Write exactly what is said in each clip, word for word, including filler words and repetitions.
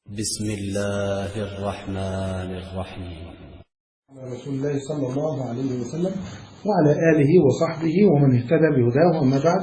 بسم الله الرحمن الرحيم. على رسول الله صلى الله عليه وسلم وعلى آله وصحبه ومن اهتدى بهداه. أما بعد،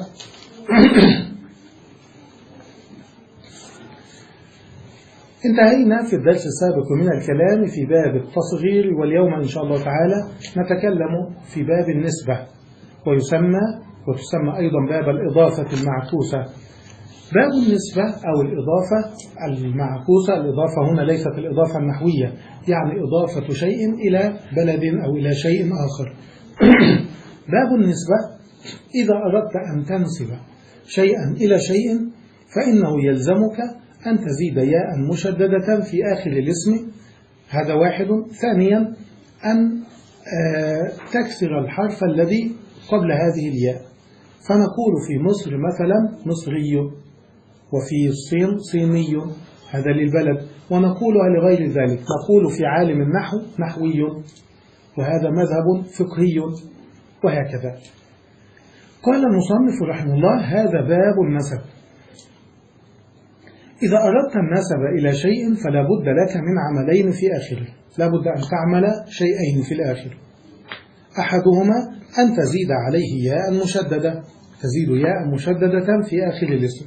انتهينا في الدرس السابق من الكلام في باب التصغير، واليوم إن شاء الله تعالى نتكلم في باب النسبة، ويسمى وتسمى أيضا باب الإضافة المعكوسة. باب النسبة أو الإضافة المعكوسة، الإضافة هنا ليست الإضافة النحوية، يعني إضافة شيء إلى بلد أو إلى شيء آخر. باب النسبة: إذا أردت أن تنسب شيئا إلى شيء فإنه يلزمك أن تزيد ياء مشددة في آخر الاسم، هذا واحد. ثانيا، أن تكسر الحرف الذي قبل هذه الياء، فنقول في مصر مثلا مصري، وفي الصين صيني، هذا للبلد، ونقولها لغير ذلك. نقول في عالم النحو نحوي، وهذا مذهب فقهي، وهكذا. قال المصنف رحمه الله: هذا باب النسب. إذا أردت النسب إلى شيء فلا بد لك من عملين في آخره، لا بد أن تعمل شيئين في الآخر. أحدهما أن تزيد عليه ياء مشددة، تزيد ياء مشددة في آخر الاسم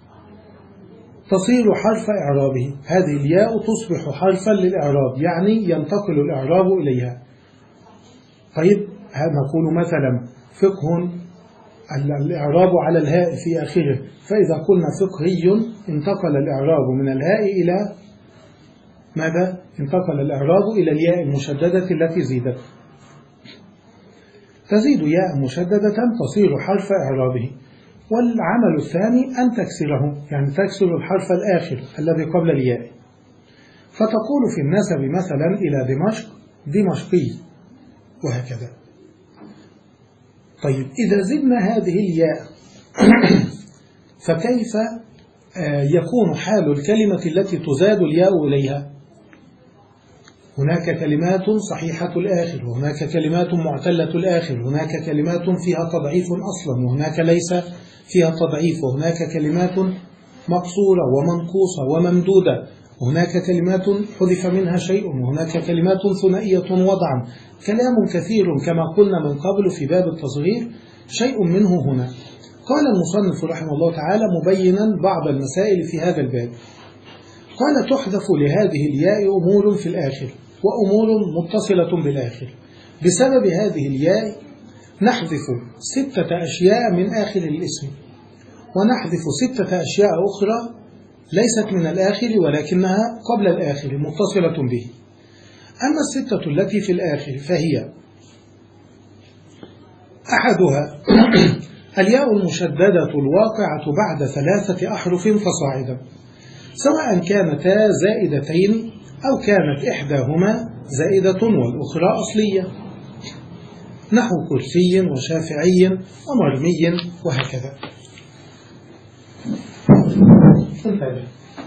تصير حرف إعرابه. هذه الياء تصبح حرفا للإعراب، يعني ينتقل الإعراب إليها. طيب، نقول مثلا فقه، الإعراب على الهاء في آخره، فإذا قلنا فقهي انتقل الإعراب من الهاء إلى ماذا؟ انتقل الإعراب إلى الياء المشددة التي زيدت. تزيد ياء مشددة تصير حرف إعرابه. والعمل الثاني أن تكسره، يعني تكسر الحرف الآخر الذي قبل الياء، فتقول في النسب مثلا إلى دمشق دمشقي، وهكذا. طيب، إذا زدنا هذه الياء فكيف يكون حال الكلمة التي تزاد الياء إليها؟ هناك كلمات صحيحة الآخر، وهناك كلمات معتلة الآخر، هناك كلمات فيها تضعيف أصلا، وهناك ليس فيها تضعيف، وهناك كلمات مقصورة ومنقوصة وممدودة، وهناك كلمات حذف منها شيء، وهناك كلمات ثنائية وضعا. كلام كثير كما قلنا من قبل في باب التصغير، شيء منه هنا. قال المصنف رحمه الله تعالى مبينا بعض المسائل في هذا الباب، قال: تحذف لهذه الياء أمور في الآخر وأمور متصلة بالآخر. بسبب هذه الياء نحذف ستة أشياء من آخر الاسم، ونحذف ستة أشياء أخرى ليست من الآخر ولكنها قبل الآخر متصلة به. أما الستة التي في الآخر فهي: أحدها الياء المشددة الواقعة بعد ثلاثة أحرف فصاعدا، سواء كانتا زائدتين أو كانت إحداهما زائدة والأخرى أصلية، نحو كرسي وشافعي ومرمي، وهكذا. انتبه،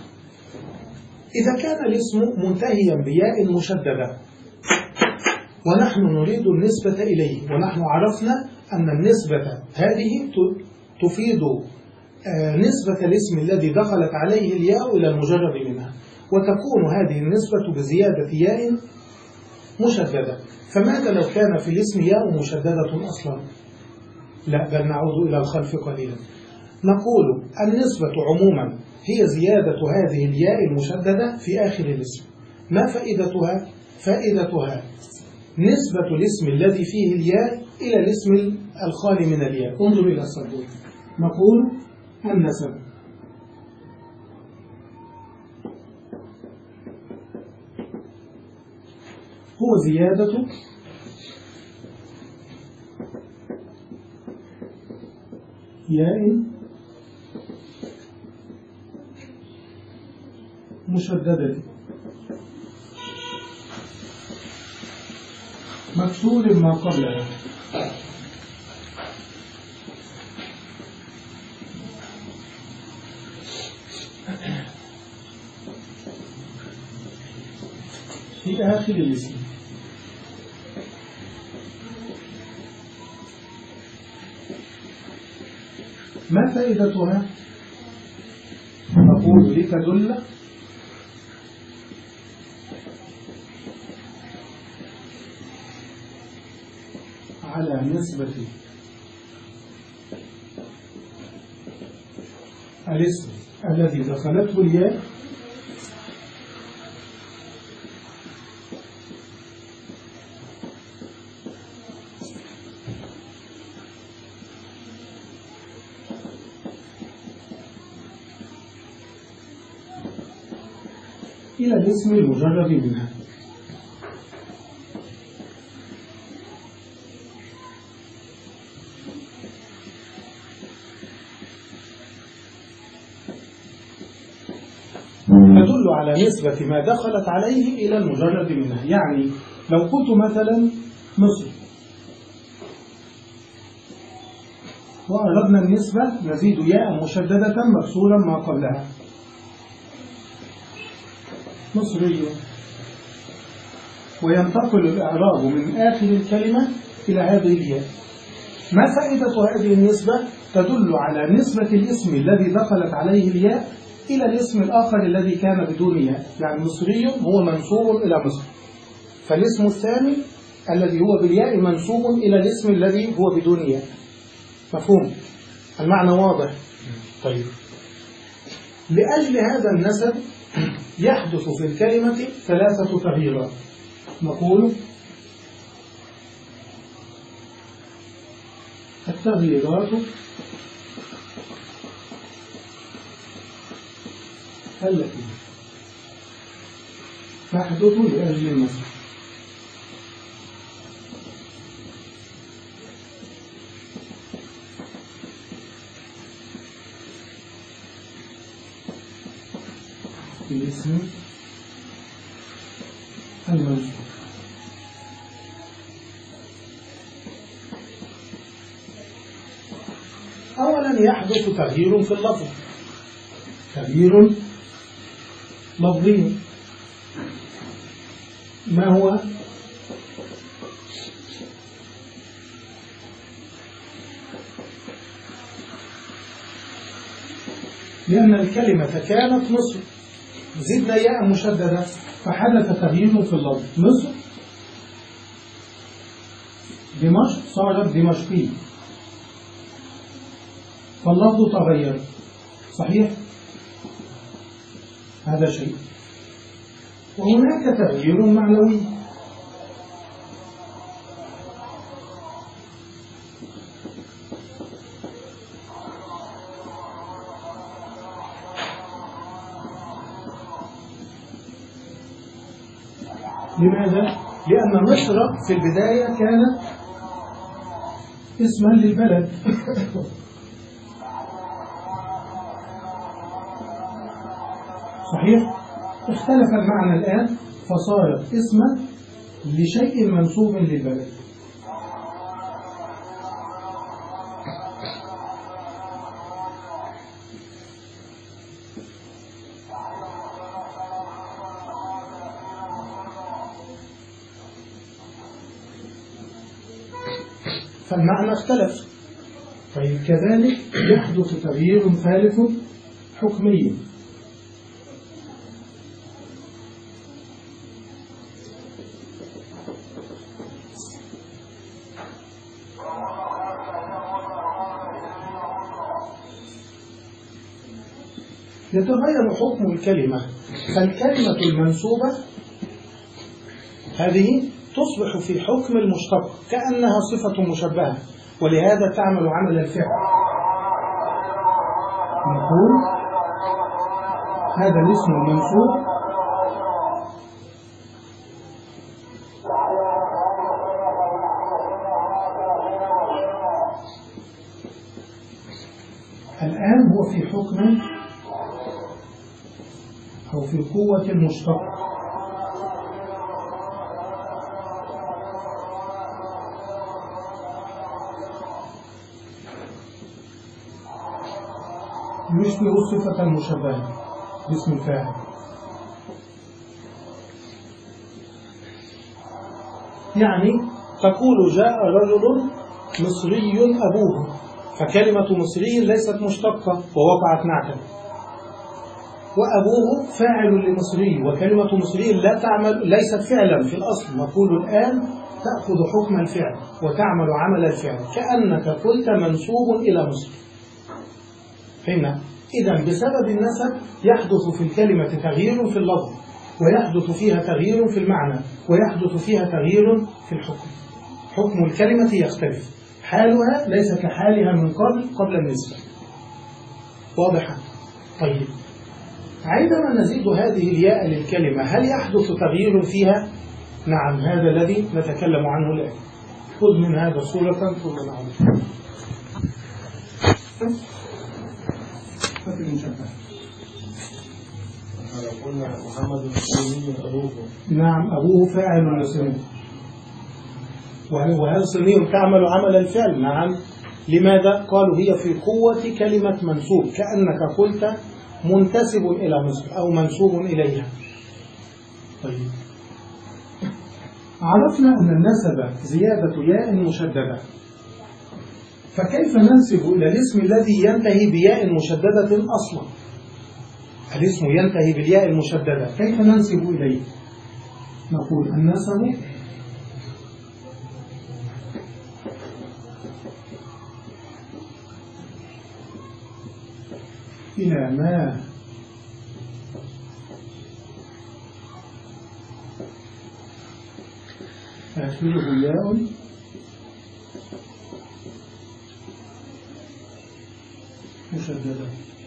إذا كان الاسم منتهيا بياء مشددة ونحن نريد النسبة إليه، ونحن عرفنا أن النسبة هذه تفيد نسبة الاسم الذي دخلت عليه الياء إلى المجرد منها، وتكون هذه النسبة بزيادة ياء مشددة. فماذا لو كان في الاسم ياء مشددة أصلا؟ لا، بل نعود إلى الخلف قليلا. نقول النسبة عموما هي زيادة هذه الياء المشددة في آخر الاسم. ما فائدتها؟ فائدتها نسبة الاسم الذي فيه الياء إلى الاسم الخالي من الياء. انظر إلى السبورة، نقول النسب هو زيادة ياء مشددة مكسور ما قبلها، في آخر الاسم. ما فائدتها؟ نقول لتدل على نسبة الاسم الذي دخلته الياء إلى الاسم المجرد منها. تدل على نسبة ما دخلت عليه إلى المجرد منها. يعني لو قلت مثلا مصر وأردنا النسبة نزيد ياء مشددة مكسورا ما قبلها، مصري، وينتقل الإعراب من آخر الكلمة إلى هذه الياء. ما فائدة هذه النسبة؟ تدل على نسبة الاسم الذي دخلت عليه الياء إلى الاسم الآخر الذي كان بدون ياء. يعني مصري هو منسوب إلى مصر، فالاسم الثاني الذي هو بالياء منسوب إلى الاسم الذي هو بدون ياء. مفهوم؟ المعنى واضح؟ طيب، لأجل هذا النسب يحدث في الكلمة ثلاثة تغييرات. نقول التغييرات التي تحدث لأجل النسب. الاسم المنصوب. أولا يحدث تغيير في اللفظ، تغيير لفظي. ما هو؟ لأن الكلمة كانت مصر، زدنا ياء مشددة فحدث تغيير في اللفظ. مصر دمشق صارت دمشقي، فاللفظ تغير. صحيح؟ هذا شيء. وهناك تغيير معنوي. لماذا؟ لأن مصر في البداية كانت اسما للبلد صحيح؟ اختلف المعنى الآن فصارت اسما لشيء منسوب للبلد. فالمعنى اختلف. طيب، كذلك يحدث تغيير ثالث حكمي. يتغير حكم الكلمة، فالكلمة المنسوبة هذه تصبح في حكم المشتق كأنها صفة مشبهة، ولهذا تعمل عمل الفعل. نقول هذا الاسم المنسوب الآن هو في حكم أو في قوة المشتق. يشبه الصفة المشبهة باسم الفاعل. يعني تقول جاء رجل مصري أبوه، فكلمة مصري ليست مشتقة ووقعت نعتا، وأبوه فاعل لمصري، وكلمة مصري لا تعمل، ليست فعلا في الأصل. نقول الآن تأخذ حكم الفعل وتعمل عمل الفعل كأنك قلت منسوب إلى مصر. فهمنا؟ إذن بسبب النسب يحدث في الكلمة تغيير في اللفظ، ويحدث فيها تغيير في المعنى، ويحدث فيها تغيير في الحكم. حكم الكلمة يختلف، حالها ليس كحالها من قبل قبل النسبة. واضحة؟ طيب، عندما نزيد هذه الياء للكلمة هل يحدث تغيير فيها؟ نعم، هذا الذي نتكلم عنه الآن. خذ من هذا صورة ثم نعود. قلنا محمد الصيني أبوه. نعم، أبوه فاعل لصيني. وهل صيني تعمل عمل الفعل؟ نعم. لماذا؟ قالوا هي في قوة كلمة منسوب، كأنك قلت منتسب إلى مصر أو منسوب إليها. طيب، عرفنا أن النسب زيادة ياء مشددة، فكيف ننسب إلى الاسم الذي ينتهي بياء مشددة أصلا؟ الاسم ينتهي بالياء المشددة، كيف ننسب إليه؟ نقول النسب إلى ما آخره ياء مشددة.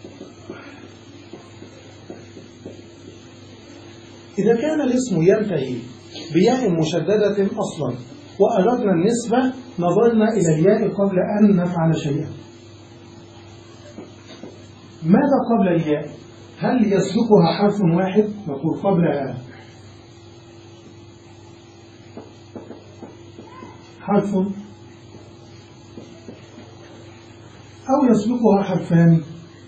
إذا كان الاسم ينتهي بياء مشددة أصلا وأردنا النسبة، نظرنا إلى الياء قبل أن نفعل شيئا. ماذا قبل الياء؟ هل يسبقها حرف واحد؟ نقول قبلها حرف، أو يسبقها حرفان،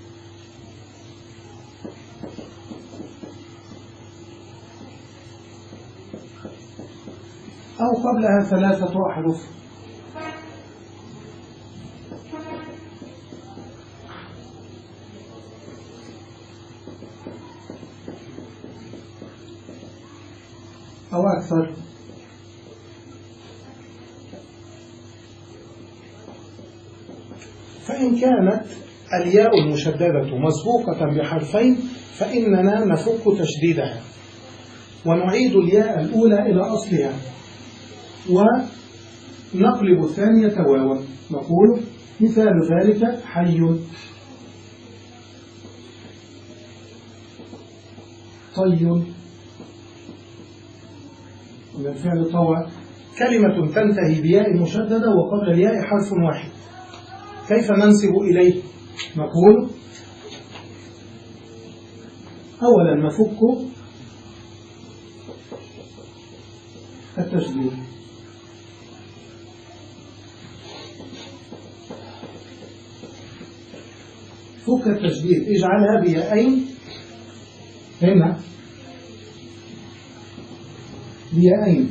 أو قبلها ثلاثة أحرف، أو أكثر. فإن كانت الياء المشددة مسبوقة بحرفين فإننا نفك تشديدها ونعيد الياء الأولى إلى أصلها ونقلب الثانية واوا. نقول مثال ذلك حي، طي، من الفعل طوى. كلمة تنتهي بياء مشددة وقبل الياء حرف واحد، كيف ننسب إليه؟ نقول أولا نفك التشديد، فك التشديد، اجعلها بياءين، هنا بياءين،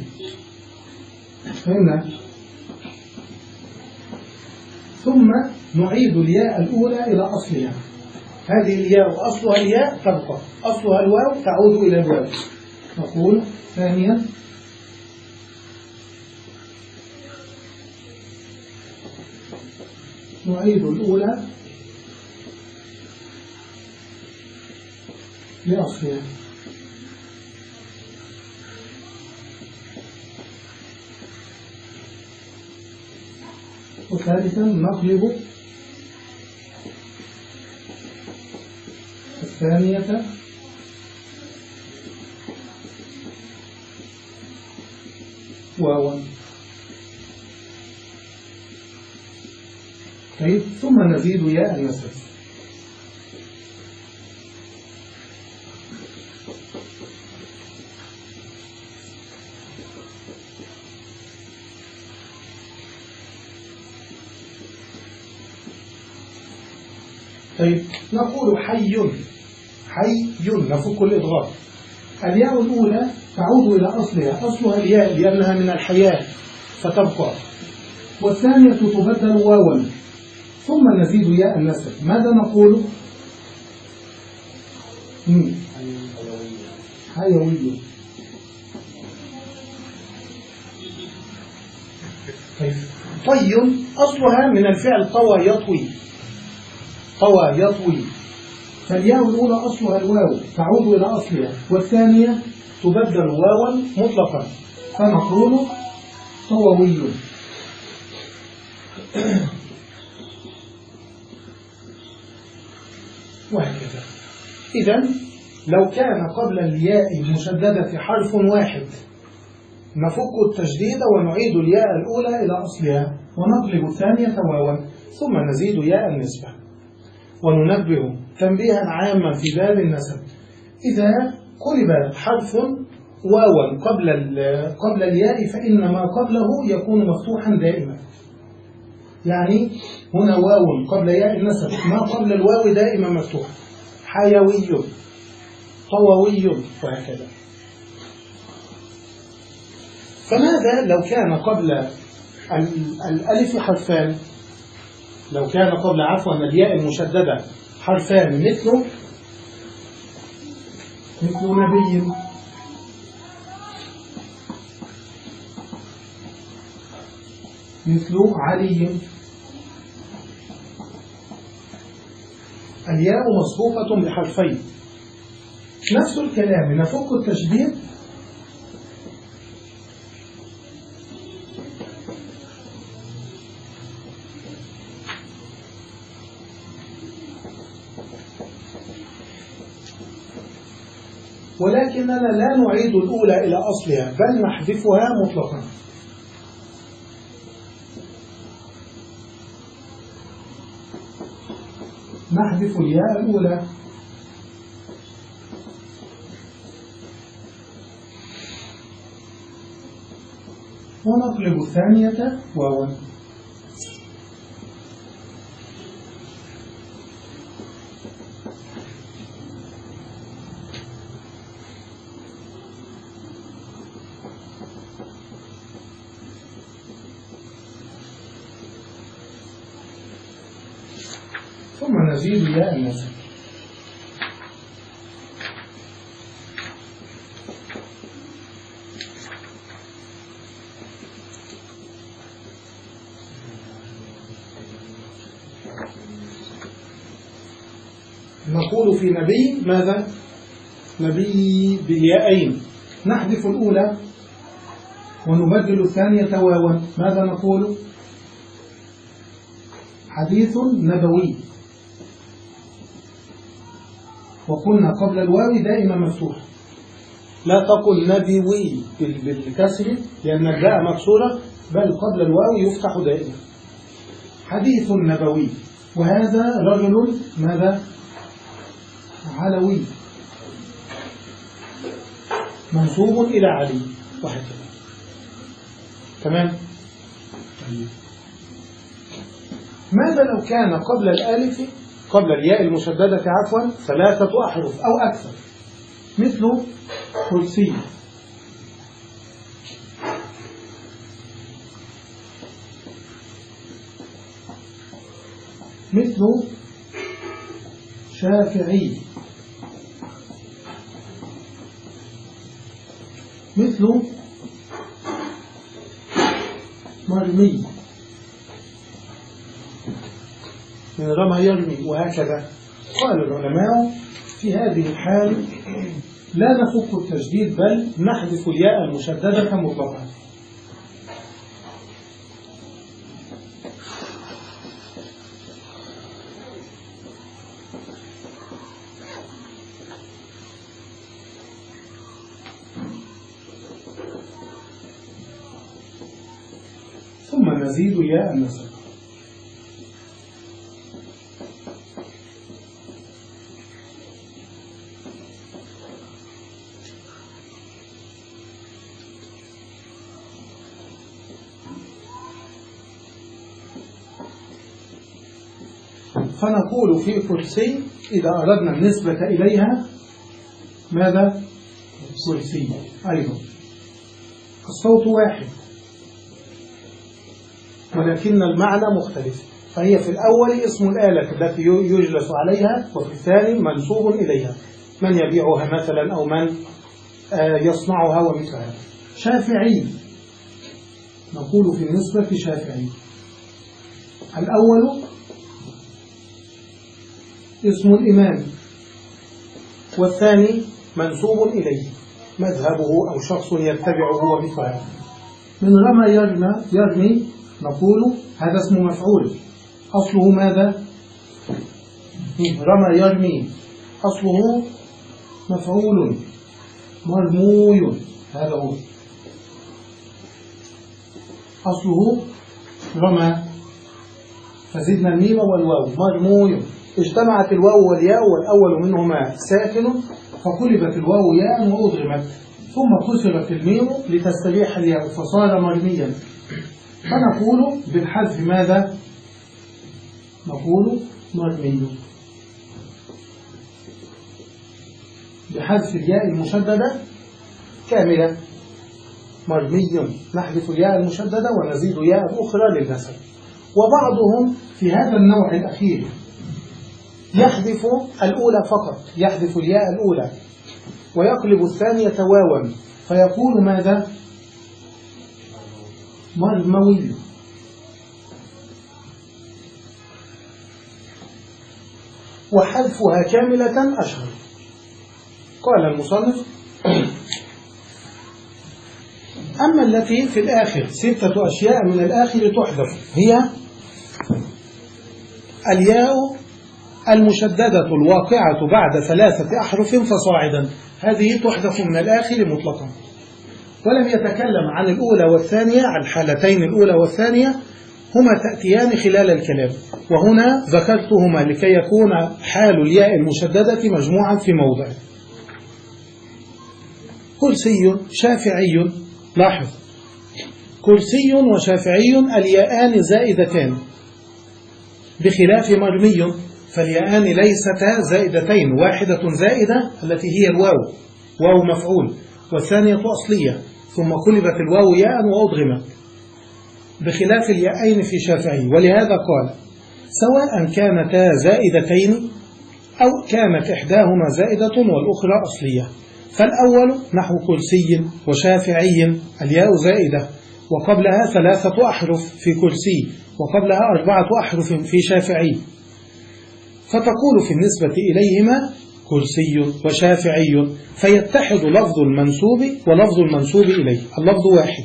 هنا، ثم نعيد الياء الأولى إلى أصلها. هذه الياء أصلها الياء تبقى، أصلها الواو تعود إلى الواو. نقول ثانيا نعيد الأولى لأصلها. وثالثا نقلب الثانية واوا. طيب، ثم نزيد ياء النسب. طيب، نقول حي، حي نفك الإضغام. الياء الأولى تعود إلى أصلها، أصلها الياء لأنها من الحياة فتبقى، والثانية تبدل واوا، ثم نزيد ياء النسب. ماذا نقول؟ حيوي. طي أصلها من الفعل طوى يطوي، طوى يطوي، فالياء الأولى أصلها الواو تعود إلى أصلها، والثانية تبدل واوا مطلقا فنقول طووي. وهكذا. إذن لو كان قبل الياء المشددة حرف واحد نفك التشديد ونعيد الياء الأولى إلى أصلها ونقلب الثانية واوا ثم نزيد ياء النسبة. وننبه تنبيها عاما في باب النسب: إذا قلب حرف واوا قبل قبل الياء فإن ما قبله يكون مفتوحا دائما. يعني هنا واو قبل ياء النسب، ما قبل الواو دائما مفتوح، حيوي، طووي، وهكذا. فماذا لو كان قبل الألف حرفان؟ لو كان قبل عفوا الياء المشددة حرفان مثل مثل نبي، مثل علي، الياء مصفوفة بحرفين. نفس الكلام نفك التشديد ولكننا لا نعيد الأولى إلى أصلها بل نحذفها مطلقا. نحذف الياء الأولى ونقلب الثانية واوا. ثم نزيد ياء النسب. نقول في نبي ماذا؟ نبي بالياءين، نحذف الأولى ونبدل الثانية واوا، ماذا نقول؟ حديث نبوي. وقلنا قبل الواو دائما مفتوح، لا تقل نبوي بالكسر لأن الباء مكسورة، بل قبل الواو يفتح دائما. حديث نبوي، وهذا رجل ماذا؟ علوي منسوب إلى علي، وهكذا. تمام؟ ماذا لو كان قبل الألف قبل الياء المشددة عفوا ثلاثة أحرف أو أكثر، مثل كرسي، مثل شافعي، مثل مرمي، من رمى يرمي، وهكذا. قال العلماء في هذه الحال لا نفك التشديد بل نحذف الياء المشددة مطلقا. ثم نزيد ياء النسب. فنقول في كرسي إذا أردنا النسبة إليها ماذا؟ كرسي أيضا، الصوت واحد ولكن المعنى مختلف، فهي في الأول اسم الآلة التي يجلس عليها، وفي الثاني منسوب إليها، من يبيعها مثلا أو من يصنعها ومثلها. شافعي نقول في النسبة شافعي، الأول اسم الإمام، والثاني منسوب إليه مذهبه أو شخص يتبعه ومثله. من رمى يرمى يرمي نقول هذا اسم مفعول، أصله ماذا؟ رمى يرمي أصله مفعول مرموي، هذا هو أصله رمى، فزدنا الميم والواو مرموي، اجتمعت الواو والياء والأول منهما ساكن فقلبت الواو ياء وأضغمت ثم كسرت الميم لتستبيح الياء فصار مرميا، فنقول بالحذف ماذا؟ نقول مرمي بحذف الياء المشددة كاملة، مرمي نحذف الياء المشددة ونزيد ياء أخرى للنسب. وبعضهم في هذا النوع الأخير يحذف الأولى فقط، يحذف الياء الأولى ويقلب الثانية واوا فيقول ماذا؟ مرموي. وحذفها كاملة أشهر. قال المصنف أما التي في الآخر ستة أشياء من الآخر تحذف، هي الياء المشددة الواقعة بعد ثلاثة أحرف فصاعدا، هذه تحذف من الآخر مطلقا، ولم يتكلم عن الأولى والثانية، عن الحالتين الأولى والثانية هما تأتيان خلال الكلام، وهنا ذكرتهما لكي يكون حال الياء المشددة مجموعا في موضع. كرسي شافعي، لاحظ كرسي وشافعي الياءان زائدتان بخلاف مرمي، فالياءان ليستا زائدتين، واحدة زائدة التي هي الواو، واو مفعول، والثانية أصلية ثم قلبت الواو ياء وأضغمت، بخلاف الياءين في شافعي. ولهذا قال سواء كانتا زائدتين أو كانت إحداهما زائدة والأخرى أصلية. فالأول نحو كرسي وشافعي الياء زائدة وقبلها ثلاثة أحرف في كرسي وقبلها أربعة أحرف في شافعي، فتقول في النسبة إليهما كرسي وشافعي، فيتحد لفظ المنسوب ولفظ المنسوب إليه، اللفظ واحد،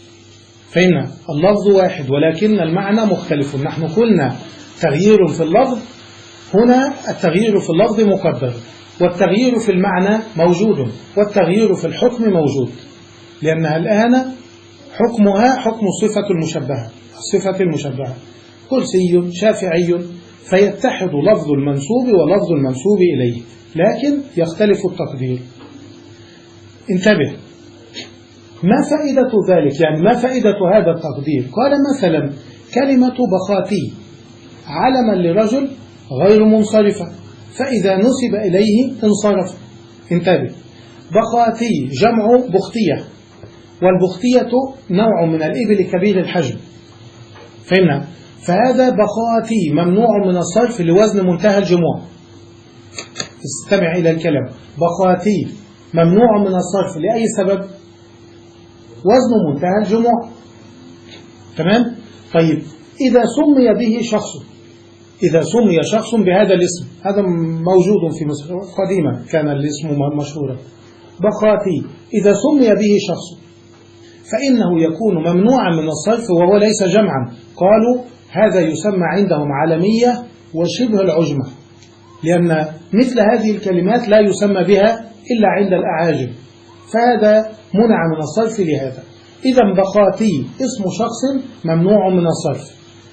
فإن اللفظ واحد ولكن المعنى مختلف. نحن قلنا تغيير في اللفظ، هنا التغيير في اللفظ مقدر، والتغيير في المعنى موجود، والتغيير في الحكم موجود، لأنها الآن حكمها حكم الصفة المشبهة، الصفة المشبهة كرسي شافعي، فيتحد لفظ المنسوب ولفظ المنسوب إليه، لكن يختلف التقدير. انتبه، ما فائدة ذلك؟ يعني ما فائدة هذا التقدير؟ قال مثلا كلمة بخاتي علما لرجل غير منصرفة، فإذا نسب إليه انصرف. انتبه، بخاتي جمع بختية، والبختية نوع من الإبل كبير الحجم، فهمنا؟ فهذا بخاتي ممنوع من الصرف لوزن منتهى الجموع. استمع إلى الكلام، بخاتي ممنوع من الصرف لأي سبب؟ وزن منتهى الجموع، تمام؟ طيب إذا سمي به شخص، إذا سمي شخص بهذا الاسم، هذا موجود في مصر قديما كان الاسم مشهورا، بخاتي، إذا سمي به شخص فإنه يكون ممنوعا من الصرف وهو ليس جمعا. قالوا هذا يسمى عندهم علمية وشبه العجمة، لأن مثل هذه الكلمات لا يسمى بها إلا عند الأعاجم، فهذا منع من الصرف لهذا. إذا بخاتي اسم شخص ممنوع من الصرف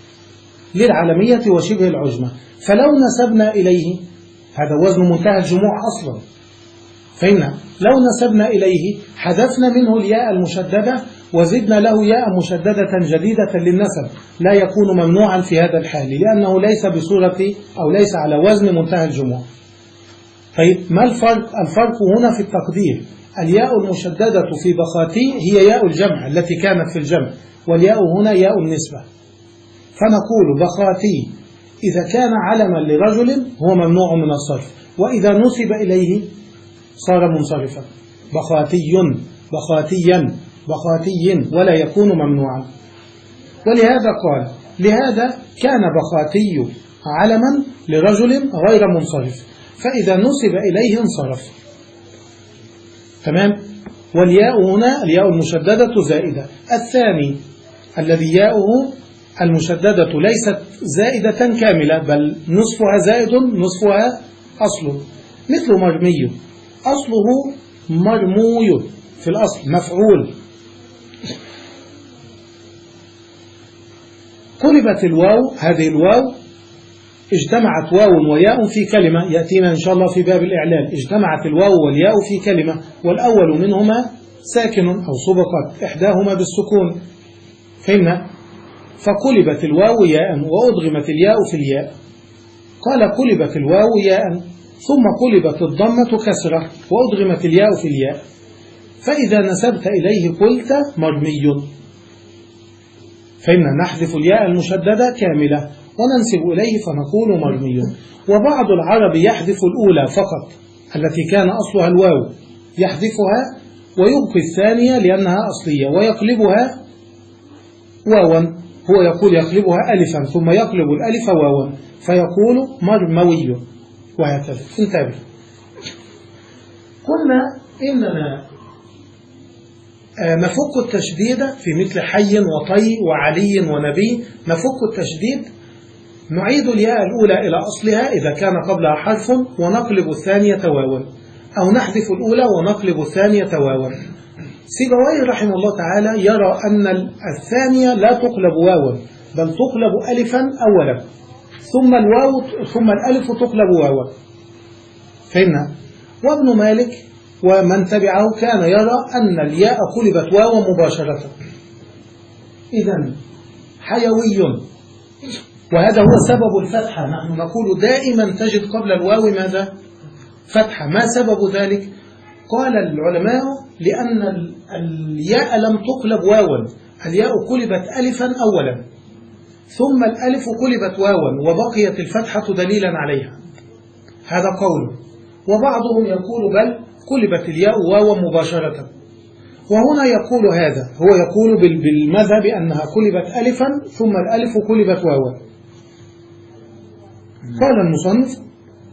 للعلمية وشبه العجمة، فلو نسبنا إليه، هذا وزن منتهى الجموع أصلا، فإن لو نسبنا إليه حذفنا منه الياء المشددة وزدنا له ياء مشددة جديدة للنسب، لا يكون ممنوعا في هذا الحال، لأنه ليس بصورة أو ليس على وزن منتهى الجموع. طيب ما الفرق؟ الفرق هنا في التقدير، الياء المشددة في بخاتي هي ياء الجمع التي كانت في الجمع، والياء هنا ياء النسبة، فنقول بخاتي إذا كان علما لرجل هو ممنوع من الصرف، وإذا نسب إليه صار منصرفا، بخاتي بخاتيا بخاتي ولا يكون ممنوعا. ولهذا قال لهذا كان بخاتي علما لرجل غير منصرف، فإذا نسب إليه انصرف. تمام. والياء هنا الياء المشددة زائدة. الثاني الذي ياؤه المشددة ليست زائدة كاملة بل نصفها زائد نصفها أصل، مثل مرمي، أصله مرموي في الأصل مفعول. قلبت الواو، هذه الواو اجتمعت واو وياء في كلمة، يأتينا إن شاء الله في باب الإعلان. اجتمعت الواو والياء في كلمة، والأول منهما ساكن أو سبقت إحداهما بالسكون، فهمنا؟ فقلبت الواو ياء وأضغمت الياء في الياء. قال قلبت الواو ياء ثم قلبت الضمة كسرة وأضغمت الياء في الياء، فإذا نسبت إليه قلت مرمي. فإن نحذف الياء المشددة كاملة وننسب إليه فنقول مرمي. وبعض العرب يحذف الأولى فقط التي كان أصلها الواو، يحذفها ويبقي الثانية لأنها أصلية ويقلبها واوا، هو يقول يقلبها ألفا ثم يقلب الألف واوا فيقول مرموي، وهكذا. انتبه، قلنا إننا نفك التشديد في مثل حي وطي وعلي ونبي. نفك التشديد، نعيد الياء الأولى إلى أصلها إذا كان قبلها حرف ونقلب الثانية واوا، أو نحذف الأولى ونقلب الثانية واوا. سيبويه رحمه الله تعالى يرى أن الثانية لا تقلب واوا بل تقلب ألفا أولا ثم الواو ثم الألف تقلب واوا، فهمنا؟ وابن مالك ومن تبعه كان يرى أن الياء قلبت واوا مباشرة. إذن حيوي، وهذا هو سبب الفتحة. نحن نقول دائما تجد قبل الواو ماذا؟ فتحة. ما سبب ذلك؟ قال العلماء لأن الياء لم تقلب واوا، الياء قلبت ألفا أولا ثم الألف قلبت واوا وبقيت الفتحة دليلا عليها، هذا قول. وبعضهم يقول بل قلبت الياء واوا مباشرة، وهنا يقول هذا، هو يقول بالمذهب أنها قلبت ألفا ثم الألف قلبت واوا. قال المصنف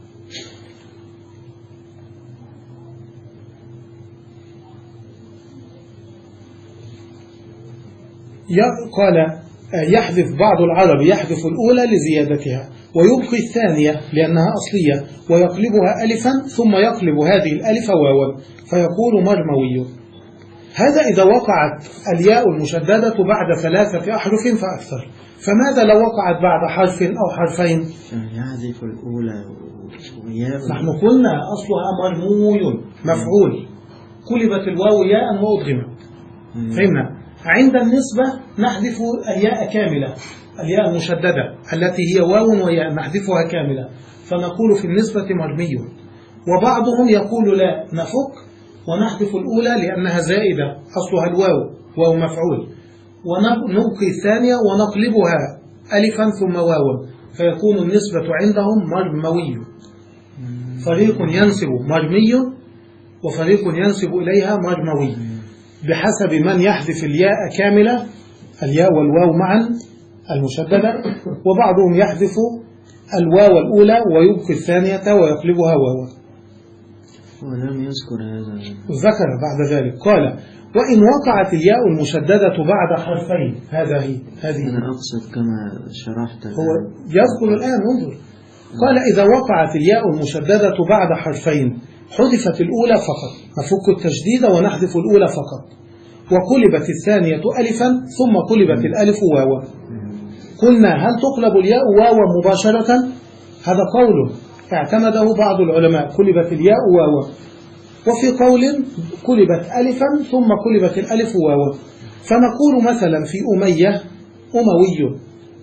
قال يحذف بعض العرب يحذف الأولى لزيادتها ويبقي الثانية لأنها أصلية ويقلبها ألفا ثم يقلب هذه الألف واوا فيقول مرموي. هذا إذا وقعت الياء المشددة بعد ثلاثة أحرف فأكثر. فماذا لو وقعت بعد حرف أو حرفين؟ يحذف الأولى وياء. نحن قلنا أصلها مرموي مفعول، قلبت الواو ياء وأضغمت، فهمنا؟ عند النسبة نحذف الياء كاملة، الياء المشددة التي هي واو وياء نحذفها كاملة فنقول في النسبة مرمي. وبعضهم يقول لا، نفك ونحذف الأولى لأنها زائدة أصلها الواو، واو مفعول، ونبقي الثانية ونقلبها ألفا ثم واوا فيكون النسبة عندهم مرموي. فريق ينسب مرمي وفريق ينسب إليها مرموي بحسب من يحذف الياء كاملة، الياء والواو معا المشددة، وبعضهم يحذف الواو الأولى ويبقي الثانية ويقلبها واوا. ولم يذكر هذا، ذكر بعد ذلك قال وإن وقعت الياء المشددة بعد حرفين، هذا هي هذه أنا أقصد كما شرحت هو يذكر الآن. انظر، قال إذا وقعت الياء المشددة بعد حرفين حذفت الأولى فقط، نفك التشديد ونحذف الأولى فقط، وقلبت الثانية ألفا ثم قلبت الألف واوا. قلنا هل تقلب الياء واوا مباشرة؟ هذا قول اعتمده بعض العلماء، قلبت الياء واوا. وفي قول قلبت ألفا ثم قلبت الألف واوا. فنقول مثلا في أمية أموي،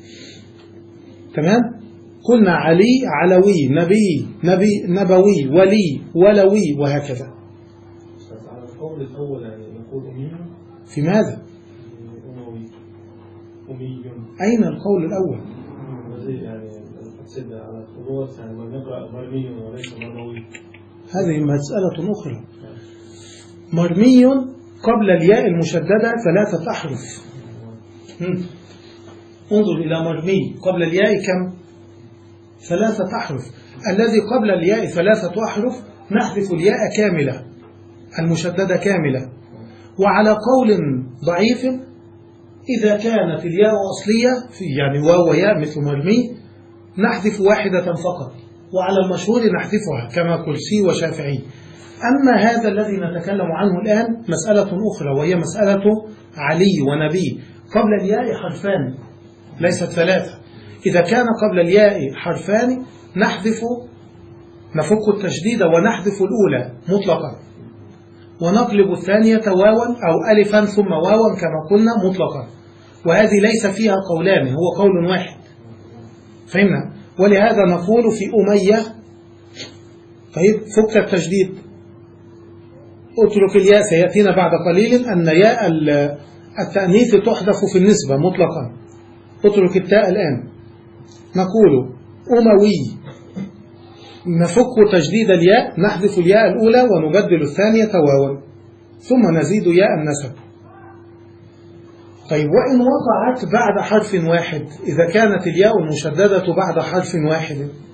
تمام؟ قلنا علي علوي، نبي نبي نبوي، ولي ولوي، وهكذا. على القول الأول يعني نقول أمي. في ماذا؟ أموي أمي. أين القول الأول؟ يعني أقصد على الخلاص يعني ما نقرأ مرمي وليس مرموي. هذه مسألة أخرى. مرمي قبل الياء المشددة ثلاثة أحرف. انظر إلى مرمي قبل الياء كم؟ ثلاثة أحرف. الذي قبل الياء ثلاثة أحرف نحذف الياء كاملة المشددة كاملة. وعلى قول ضعيف إذا كانت الياء أصلية في يعني واو وياء مثل مرمي نحذف واحدة فقط، وعلى المشهور نحذفها كما كلسي وشافعي. أما هذا الذي نتكلم عنه الآن مسألة أخرى، وهي مسألة علي ونبي. قبل الياء حرفان ليست ثلاثة. إذا كان قبل الياء حرفان نحذف نفك التشديد ونحذف الأولى مطلقا، ونقلب الثانية واوا أو ألفا ثم واوا كما قلنا مطلقا، وهذه ليس فيها قولان، هو قول واحد. فهمنا؟ ولهذا نقول في أمية طيب فك التشديد، اترك الياء، سيأتينا بعد قليل أن ياء التأنيث تحذف في النسبة مطلقا. اترك التاء الآن. نقول أموي نفك تجديد الياء، نحذف الياء الأولى ونبدل الثانية واوا ثم نزيد ياء النسب. طيب وإن وقعت بعد حرف واحد، إذا كانت الياء المشددة بعد حرف واحد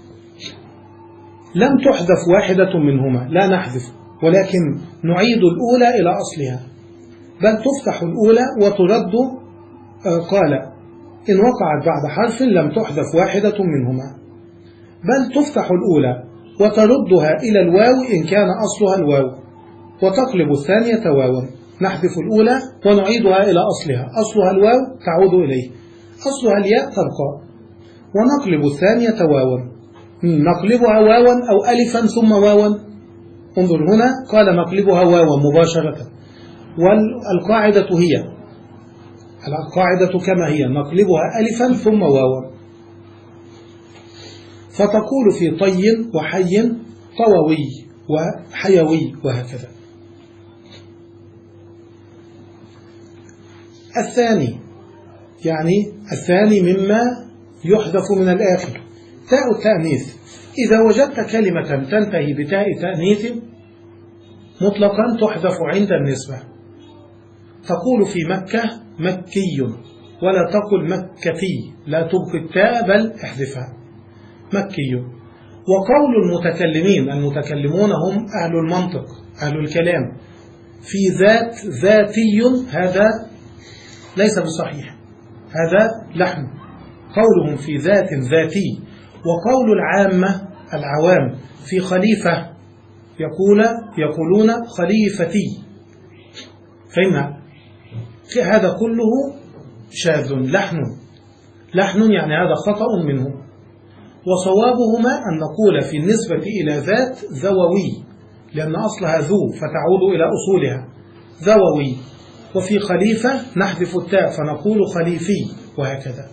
لم تحذف واحدة منهما لا نحذف، ولكن نعيد الأولى إلى أصلها، بل تفتح الأولى وترد. قال إن وقعت بعد حرف لم تحذف واحدة منهما، بل تفتح الأولى وتردها إلى الواو إن كان أصلها الواو، وتقلب الثانية واوا. نحذف الأولى ونعيدها إلى أصلها، أصلها الواو تعود إليه، أصلها الياء تبقى، ونقلب الثانية واوا، نقلبها واوا أو ألفا ثم واوا. انظر هنا قال نقلبها واوا مباشرة، والقاعدة هي القاعدة كما هي، نقلبها ألفا ثم واوا. فتقول في طي وحي طووي وحيوي وهكذا. الثاني يعني الثاني مما يحذف من الآخر تاء التأنيث. إذا وجدت كلمة تنتهي بتاء تأنيث مطلقا تحذف عند النسبة. تقول في مكة مكي، ولا تقل مكتي، لا تبقي التاء بل احذفها، مكي. وقول المتكلمين، المتكلمون هم أهل المنطق أهل الكلام، في ذات ذاتي، هذا ليس بصحيح، هذا لحن. قولهم في ذات ذاتي. وقول العامة العوام في خليفة يقول يقولون خليفتي. فهمنا؟ هذا كله شاذ لحن، لحن يعني هذا خطأ منه. وصوابهما أن نقول في النسبة إلى ذات ذووي، لأن أصلها ذو فتعود إلى أصولها ذووي. وفي خليفة نحذف التاء فنقول خليفي وهكذا.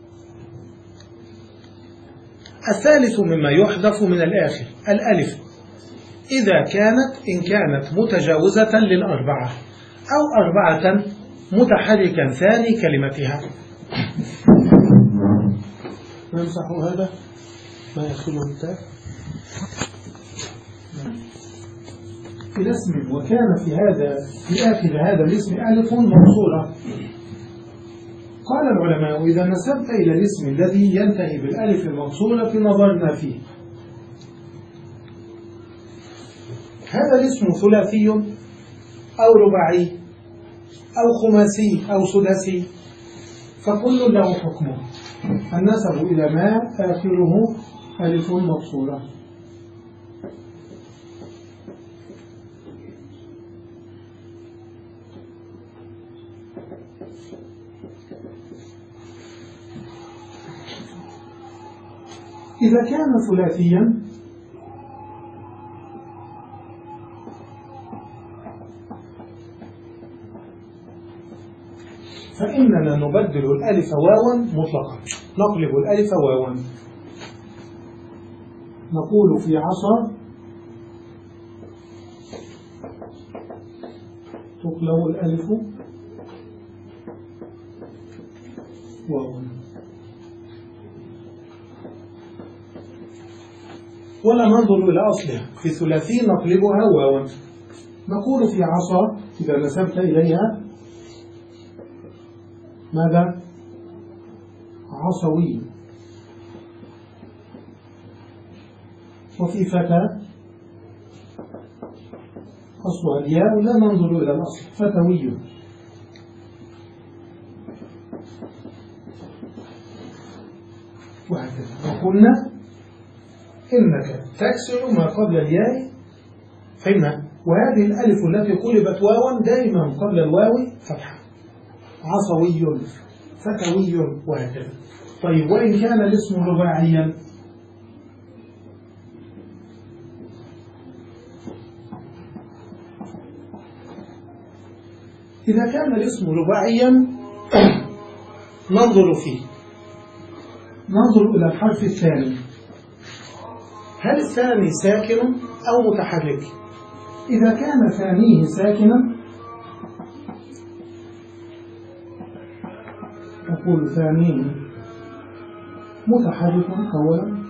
الثالث مما يحذف من الآخر الألف، إذا كانت إن كانت متجاوزة للأربعة أو أربعة متحركا ثاني كلمتها. نمسح هذا ما يدخله التاء إلى اسم، وكان في هذا في آخر هذا الاسم ألف موصولة. قال العلماء إذا نسبت إلى الاسم الذي ينتهي بالألف الموصولة نظرنا فيه، هذا الاسم ثلاثي أو رباعي أو خماسي أو سداسي، فكل له حكمه النسب إلى ما آخره ألف موصولة. إذا كان ثلاثيا فإننا نبدل الألف واوا مطلقا، نقلب الألف واوا. نقول في عصا تقلب الألف واوا، ولا ننظر إلى أصلها. في ثلاثين نقلبها واوا. نقول في عصا إذا نسبت إليها ماذا؟ عصوي. وفي فتى أصلها الياء لا ننظر إلى الأصل، فتوي. وهكذا. وقلنا إنك تكسر ما قبل الياء فإن وهذه الألف التي قلبت واوا دائما قبل الواو فتحة. عصوي، فتوي، وهكذا. طيب وإن كان الاسم رباعيا؟ إذا كان الاسم رباعيا ننظر فيه، ننظر إلى الحرف الثاني، هل الثاني ساكن أو متحرك؟ إذا كان ثانيه ساكنا نقول ثانيه متحرك أولا،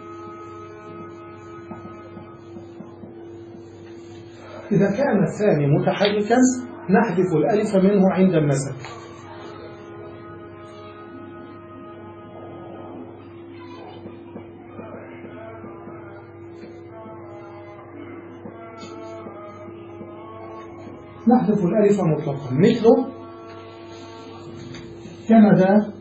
إذا كان الثاني متحركا نحذف الألف منه عند النسب. نحذف الألف مطلقا، مثل كندا،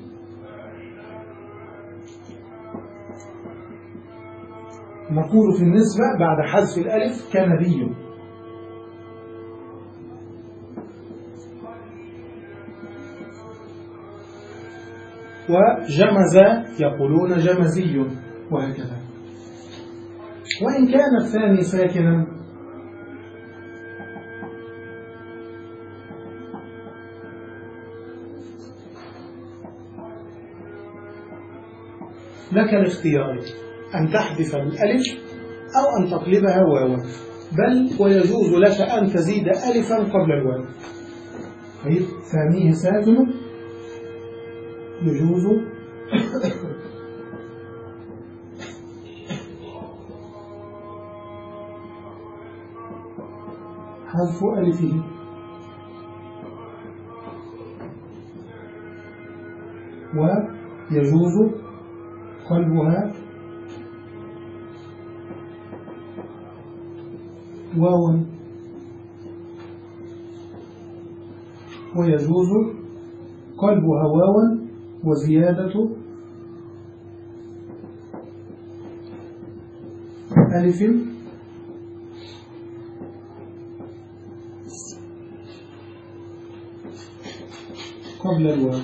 نقول في النسبة بعد حذف الألف كندي. وجمز يقولون جمزي، وهكذا. وإن كان الثاني ساكنا لك الاختيار أن تحذف الألف أو أن تقلبها واوا، بل ويجوز لك أن تزيد ألفا قبل الواو. طيب ثانيه ساكن يجوز حذف ألفه، ويجوز قلبها واو، ويجوز قلبها واو وزيادة ألف قبل الواو.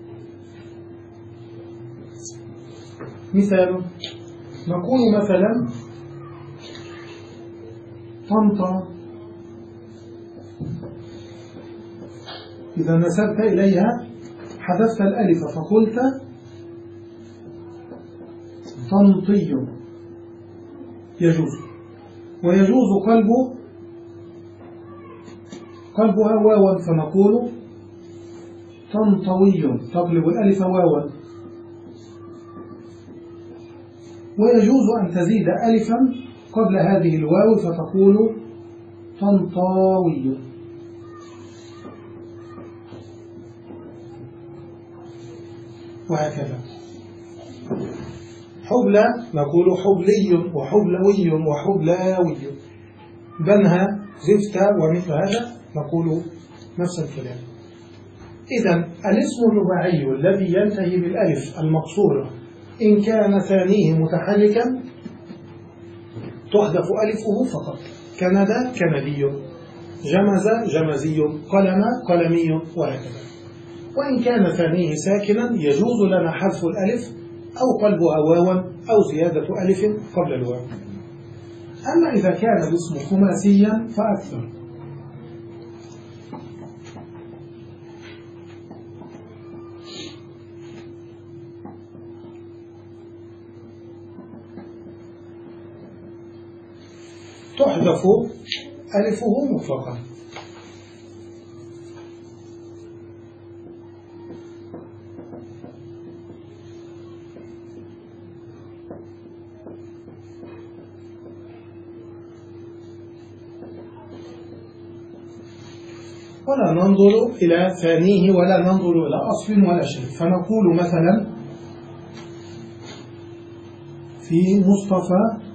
مثال نقول مثلا طنطا، إذا نسبت إليها حذفت الألف فقلت طنطي، يجوز. ويجوز قلب قلبها واوا فنقول طنطوي، تقلب الألف واوا. ويجوز أن تزيد ألفا قبل هذه الواو فتقول طنطاوي. وهكذا. حبلى نقول حبلي وحبلوي وحبلاوي. بنها زفت ومثل هذا نقول نفس الكلام. إذن الاسم الرباعي الذي ينتهي بالألف المقصورة إن كان ثانيه متحركا تحذف ألفه فقط، كندا كندي، جمز جمزي، قلم قلمي، وهكذا. وإن كان ثانيه ساكنا يجوز لنا حذف الألف أو قلبها واوا أو زيادة ألف قبل الواو. أما إذا كان الاسم خماسيا فأكثر. تحذف ألفه مطلقا. ولا ننظر إلى ثانيه ولا ننظر إلى أصل ولا شيء، فنقول مثلا في مصطفى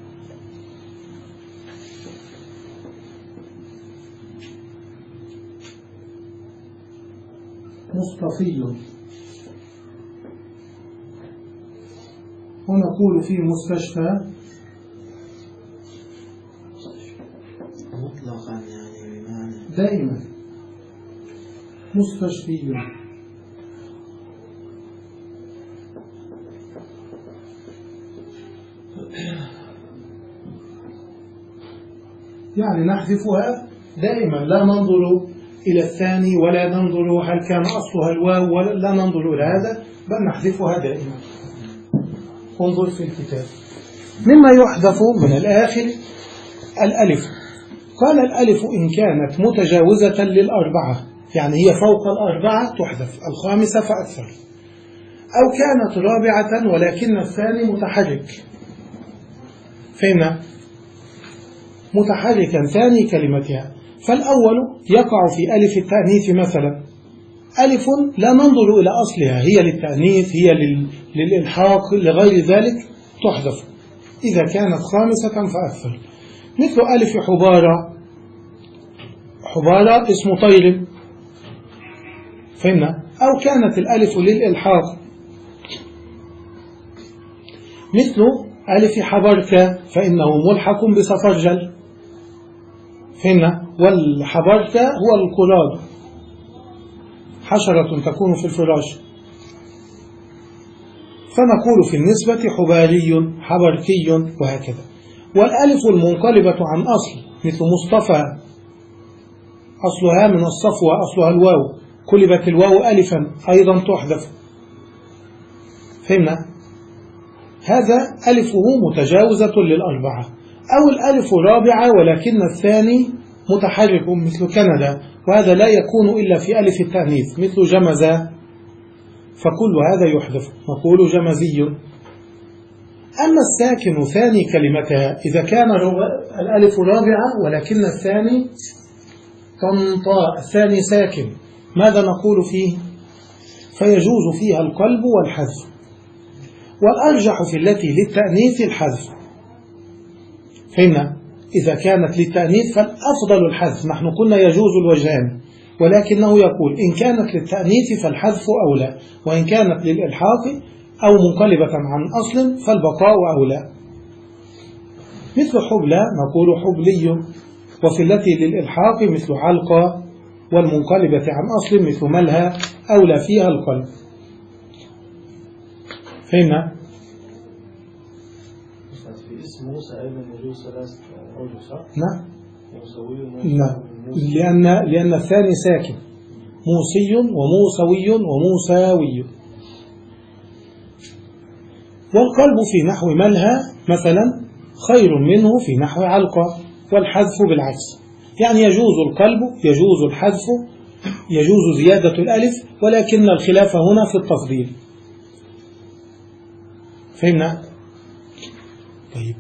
مصطفي، ونقول في مستشفى مطلقا يعني بمعنى دائما مستشفي. يعني نحذفها دائما، لا ننظر إلى الثاني ولا ننظر هل كان أصلها الواو، ولا لا ننظر إلى هذا، بل نحذفها دائما. انظر في الكتاب. مما يحذف من الآخر الألف. قال الألف إن كانت متجاوزة للأربعة، يعني هي فوق الأربعة تحذف، الخامسة فأكثر، أو كانت رابعة ولكن الثاني متحرك. فهمنا؟ متحركا ثاني كلمتها. فالأول يقع في ألف التأنيث مثلا، ألف لا ننظر إلى أصلها، هي للتأنيث، هي للإلحاق، لغير ذلك تحذف إذا كانت خامسة فأكثر. مثل ألف حبارة، حبارة اسم طير، فهمنا؟ أو كانت الألف للإلحاق، مثل ألف حبرك فإنه ملحق بسفرجل، فهمنا؟ والحبرك هو القراد، حشرة تكون في الفراش. فنقول في النسبة حباري، حبركي، وهكذا. والألف المنقلبة عن أصل مثل مصطفى، أصلها من الصفوة، أصلها الواو، قلبت الواو ألفا أيضا تحذف. فهمنا؟ هذا ألفه متجاوزة للأربعة. أو الألف رابعة ولكن الثاني متحرك مثل كندا، وهذا لا يكون إلا في ألف التأنيث مثل جمزة، فكل هذا يحذف، نقول جمزي. أما الساكن ثاني كلمتها إذا كان الألف رابعة ولكن الثاني طنطاء، الثاني ساكن، ماذا نقول فيه؟ فيجوز فيها القلب والحذف، والأرجح في التي للتأنيث الحذف. فهمنا؟ إذا كانت للتأنيث فالأفضل الحذف، نحن قلنا يجوز الوجهان، ولكنه يقول إن كانت للتأنيث فالحذف أولى، وإن كانت للإلحاق أو منقلبة عن أصل فالبقاء أولى. مثل حبلى نقول حبلي، وفي التي للإلحاق مثل علقة، والمنقلبة عن أصل مثل ملهى أولى فيها القلب. فهمنا؟ في اسم موسى أيضا يجوز ثلاث أوجه صح؟ نعم. موسوي نعم، لأن لأن الثاني ساكن، موسي وموسوي وموساوي. والقلب في نحو ملهى مثلا خير منه في نحو علقة، والحذف بالعكس، يعني يجوز القلب، يجوز الحذف، يجوز زيادة الألف، ولكن الخلاف هنا في التفضيل. فهمنا؟ طيب.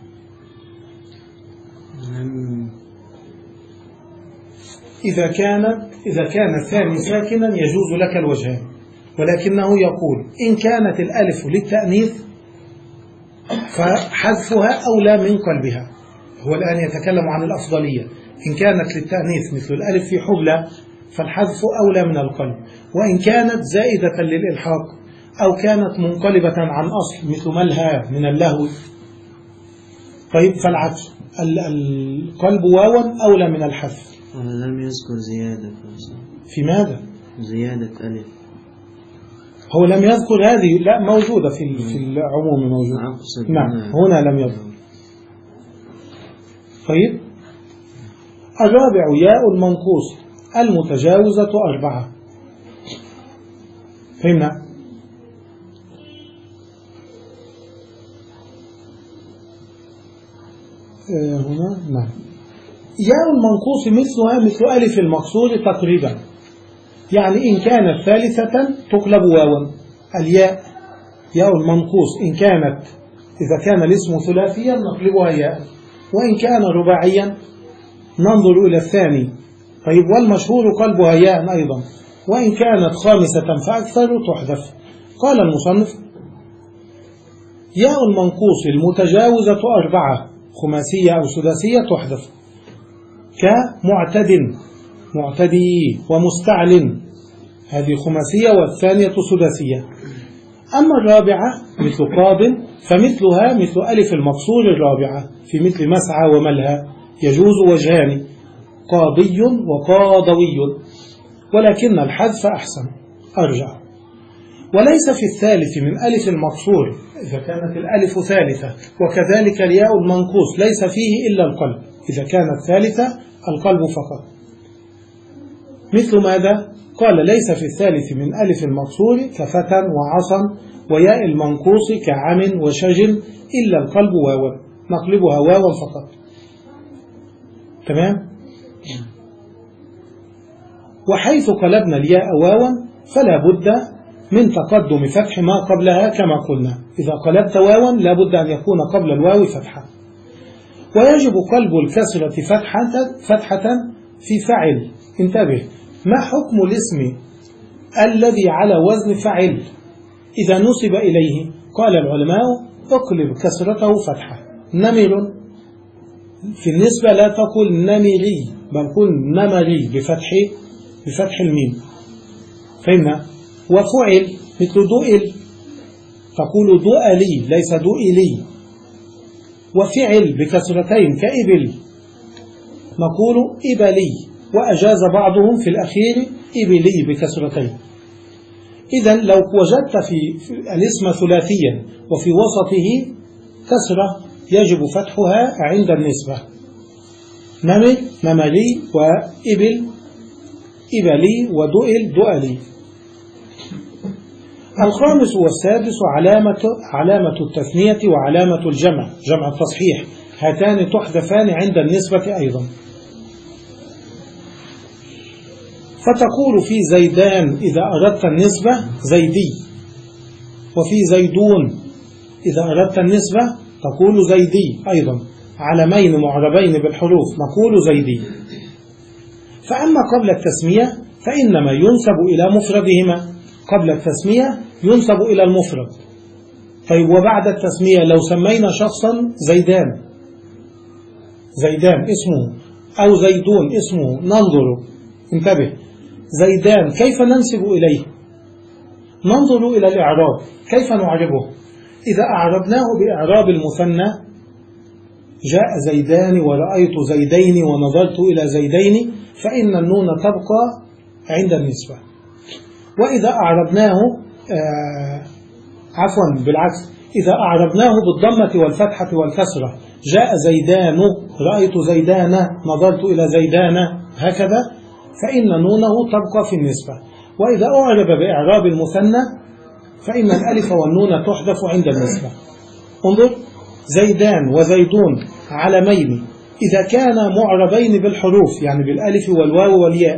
إذا كان إذا كان الثاني ساكنا يجوز لك الوجهان، ولكنه يقول إن كانت الألف للتأنيث فحذفها أولى من قلبها. هو الآن يتكلم عن الأفضلية. إن كانت للتأنيث مثل الألف في حبلى فالحذف أولى من القلب، وإن كانت زائدة للإلحاق أو كانت منقلبة عن أصل مثل ملهى من اللهو، طيب فالعكس، القلب واوا أولى من الحذف. لم يذكر زيادة في ماذا؟ زيادة ألف. هو لم يذكر هذه، لا موجودة في في العموم موجودة. نعم هنا لم يذكر. طيب الرابع ياء المنقوص المتجاوزة أربعة. فهمنا؟ آه هنا نعم. ياء المنقوص مثلها مثل ألف المقصور تقريبا، يعني إن كانت ثالثة تقلب واوا. الياء ياء المنقوص إن كانت إذا كان الاسم ثلاثيا نقلبها ياء، وإن كان رباعيا ننظر إلى الثاني. طيب والمشهور قلبها ياء أيضا، وإن كانت خامسة فأكثر تحذف. قال المصنف ياء المنقوص المتجاوزة أربعة خماسية أو سداسية تحذف، كمعتد معتدي ومستعل، هذه خماسية والثانية سداسية. أما الرابعة مثل قاض فمثلها مثل ألف المقصور الرابعة في مثل مسعى وملهى، يجوز وجهان قاضي وقاضوي، ولكن الحذف أحسن أرجع. وليس في الثالث من ألف المقصور إذا كانت الألف ثالثة، وكذلك الياء المنقوص ليس فيه إلا القلب إذا كانت ثالثة القلب فقط. مثل ماذا؟ قال ليس في الثالث من ألف المقصور كفتى وعصا وياء المنقوص كعم وشجن إلا القلب واوا، نقلبها واوا فقط. تمام؟ وحيث قلبنا الياء واوا فلا بد من تقدم فتح ما قبلها كما قلنا، إذا قلبت واوا لا بد أن يكون قبل الواو فتحة. ويجب قلب الكسرة فتحة, فتحة في فعل. انتبه، ما حكم الاسم الذي على وزن فعل إذا نسب إليه؟ قال العلماء اقلب كسرته فتحة. نمر في النسبة لا تقول نمري بل قل نمري بفتح بفتح الميم، فهمنا؟ وفعل مثل دؤل تقول دؤلي ليس دؤلي. وفعل بكسرتين كإبل نقول إبلي، وأجاز بعضهم في الأخير إبلي بكسرتين. إذن لو وجدت في الاسم ثلاثيا وفي وسطه كسرة يجب فتحها عند النسبة، نمر نمري وإبل إبلي ودؤل دؤلي. الخامس والسادس علامة علامة التثنية وعلامة الجمع جمع التصحيح، هاتان تحذفان عند النسبة أيضا. فتقول في زيدان إذا أردت النسبة زيدي، وفي زيدون إذا أردت النسبة تقول زيدي أيضا، علمين معربين بالحروف نقول زيدي. فأما قبل التسمية فإنما ينسب إلى مفردهما، قبل التسمية ينسب إلى المفرد. طيب وبعد التسمية لو سمينا شخصا زيدان زيدان اسمه أو زيدون اسمه ننظر، انتبه، زيدان كيف ننسب إليه؟ ننظر إلى الإعراب، كيف نعربه؟ إذا أعربناه بإعراب المثنى جاء زيدان ورأيت زيدين ونظرت إلى زيدين فإن النون تبقى عند النسبة. وإذا أعربناه آه عفوا بالعكس، إذا أعربناه بالضمة والفتحة والكسرة جاء زيدان رأيت زيدان نظرت إلى زيدان هكذا فإن نونه تبقى في النسبة. وإذا أعرب بإعراب المثنى فإن الألف والنون تحذف عند النسبة. انظر، زيدان وزيدون علمين إذا كانا معربين بالحروف يعني بالألف والواو والياء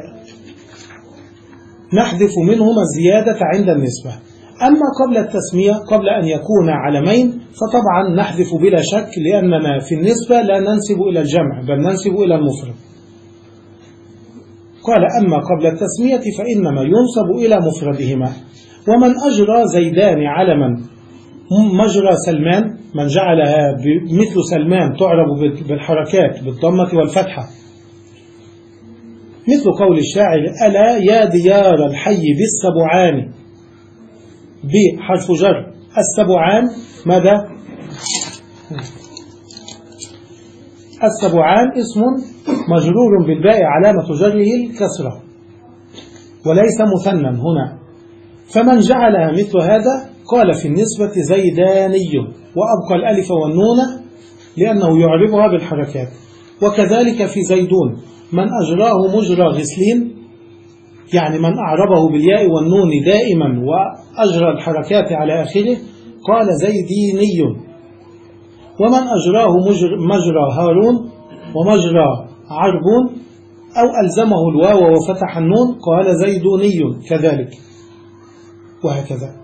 نحذف منهما الزيادة عند النسبة. أما قبل التسمية قبل أن يكون علمين فطبعا نحذف بلا شك، لأننا في النسبة لا ننسب إلى الجمع بل ننسب إلى المفرد. قال أما قبل التسمية فإنما ينسب إلى مفردهما. ومن أجرى زيدان علما مجرى سلمان، من جعلها مثل سلمان تعرب بالحركات بالضمة والفتحة، مثل قول الشاعر ألا يا ديار الحي بالسبعان، بحرف جر السبعان ماذا؟ السبعان اسم مجرور بالباء علامة جره الكسرة وليس مثنى هنا، فمن جعلها مثل هذا قال في النسبة زيداني وأبقى الألف والنون لأنه يعربها بالحركات. وكذلك في زيدون من أجراه مجرى غسلين، يعني من أعربه بالياء والنون دائما وأجرى الحركات على آخره قال زيديني. ومن أجراه مجرى هارون ومجرى عربون أو ألزمه الواو وفتح النون قال زيدوني كذلك، وهكذا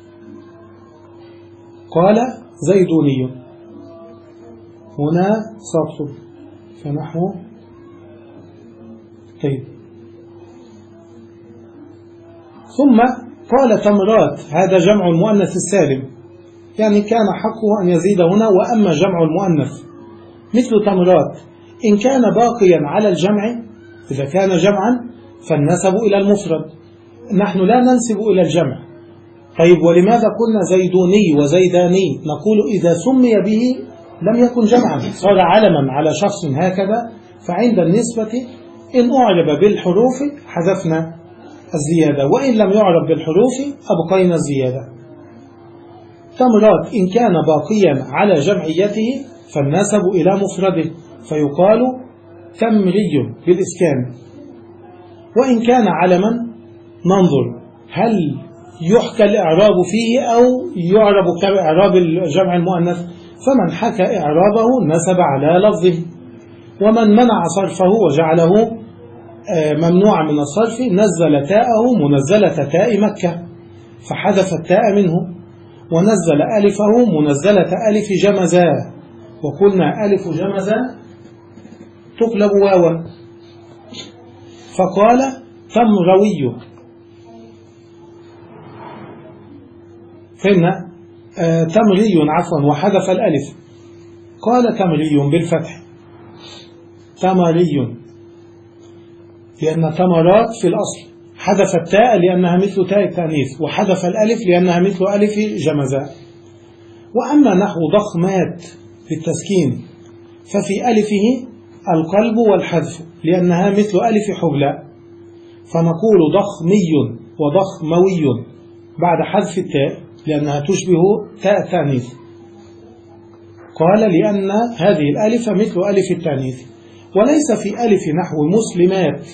قال زيدوني. هنا سأكتب فنحو طيب. ثم قال تمرات، هذا جمع المؤنث السالم، يعني كان حقه أن يزيد هنا. وأما جمع المؤنث مثل تمرات إن كان باقيا على الجمع، إذا كان جمعا فالنسب إلى المفرد، نحن لا ننسب إلى الجمع. طيب ولماذا قلنا زيدوني وزيداني؟ نقول إذا سمي به لم يكن جمعا، صار علما على شخص هكذا، فعند النسبة إن أعرب بالحروف حذفنا الزيادة، وإن لم يعرب بالحروف أبقينا الزيادة. تمرات إن كان باقيا على جمعيته فالنسب إلى مفرده، فيقال تمري بالإسكان. وإن كان علما ننظر هل يحكى الإعراب فيه أو يعرب كإعراب الجمع المؤنث، فمن حكى إعرابه نسب على لفظه، ومن منع صرفه وجعله ممنوع من الصرف نزل تاءه منزلة تاء مكة فحذف التاء منه، ونزل ألفه منزلة ألف جمزا، وقلنا ألف جمزا تقلب واوا، فقال تمروي. فإن آه تمري عفوا وحذف الألف، قال تمري بالفتح تمري، لأن تمرات في الأصل حذف التاء لأنها مثل تاء التأنيث، وحذف الألف لأنها مثل ألف جمزاء. وأما نحو ضخمات بالتسكين ففي ألفه القلب والحذف لأنها مثل ألف حبلى، فنقول ضخمي وضخموي بعد حذف التاء لأنها تشبه تاء التأنيث. قال لأن هذه الألف مثل ألف التأنيث. وليس في ألف نحو مسلمات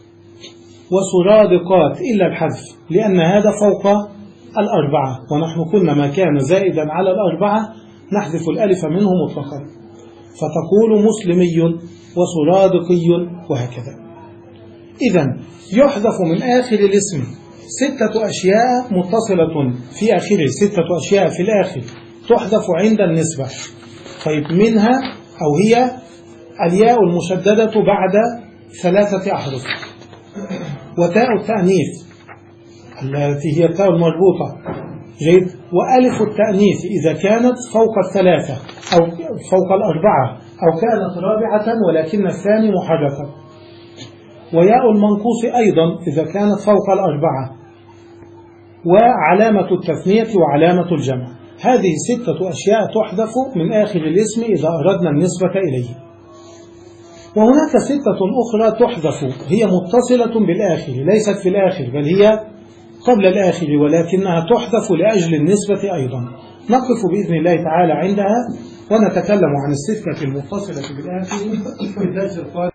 وسرادقات إلا الحذف، لأن هذا فوق الأربعة، ونحن كنا ما كان زائدا على الأربعة نحذف الألف منه مطلقا، فتقول مسلمي وسرادقي وهكذا. إذن يحذف من آخر الاسم ستة أشياء متصلة في آخره، ستة أشياء في الآخر تحذف عند النسبة. طيب منها أو هي الياء المشددة بعد ثلاثة أحرف، وتاء التأنيث التي هي التاء المربوطة، جيد، وألف التأنيث إذا كانت فوق الثلاثة أو فوق الأربعة أو كانت رابعة ولكن الثاني محركا، وياء المنقوص أيضا إذا كانت فوق الأربعة، وعلامة التثنية وعلامة الجمع. هذه ستة أشياء تحذف من آخر الاسم إذا أردنا النسبة إليه. وهناك ستة أخرى تحذف هي متصلة بالآخر، ليست في الآخر بل هي قبل الآخر، ولكنها تحذف لأجل النسبة أيضا. نقف بإذن الله تعالى عندها ونتكلم عن الستة المتصلة بالآخر في الدرس القادم.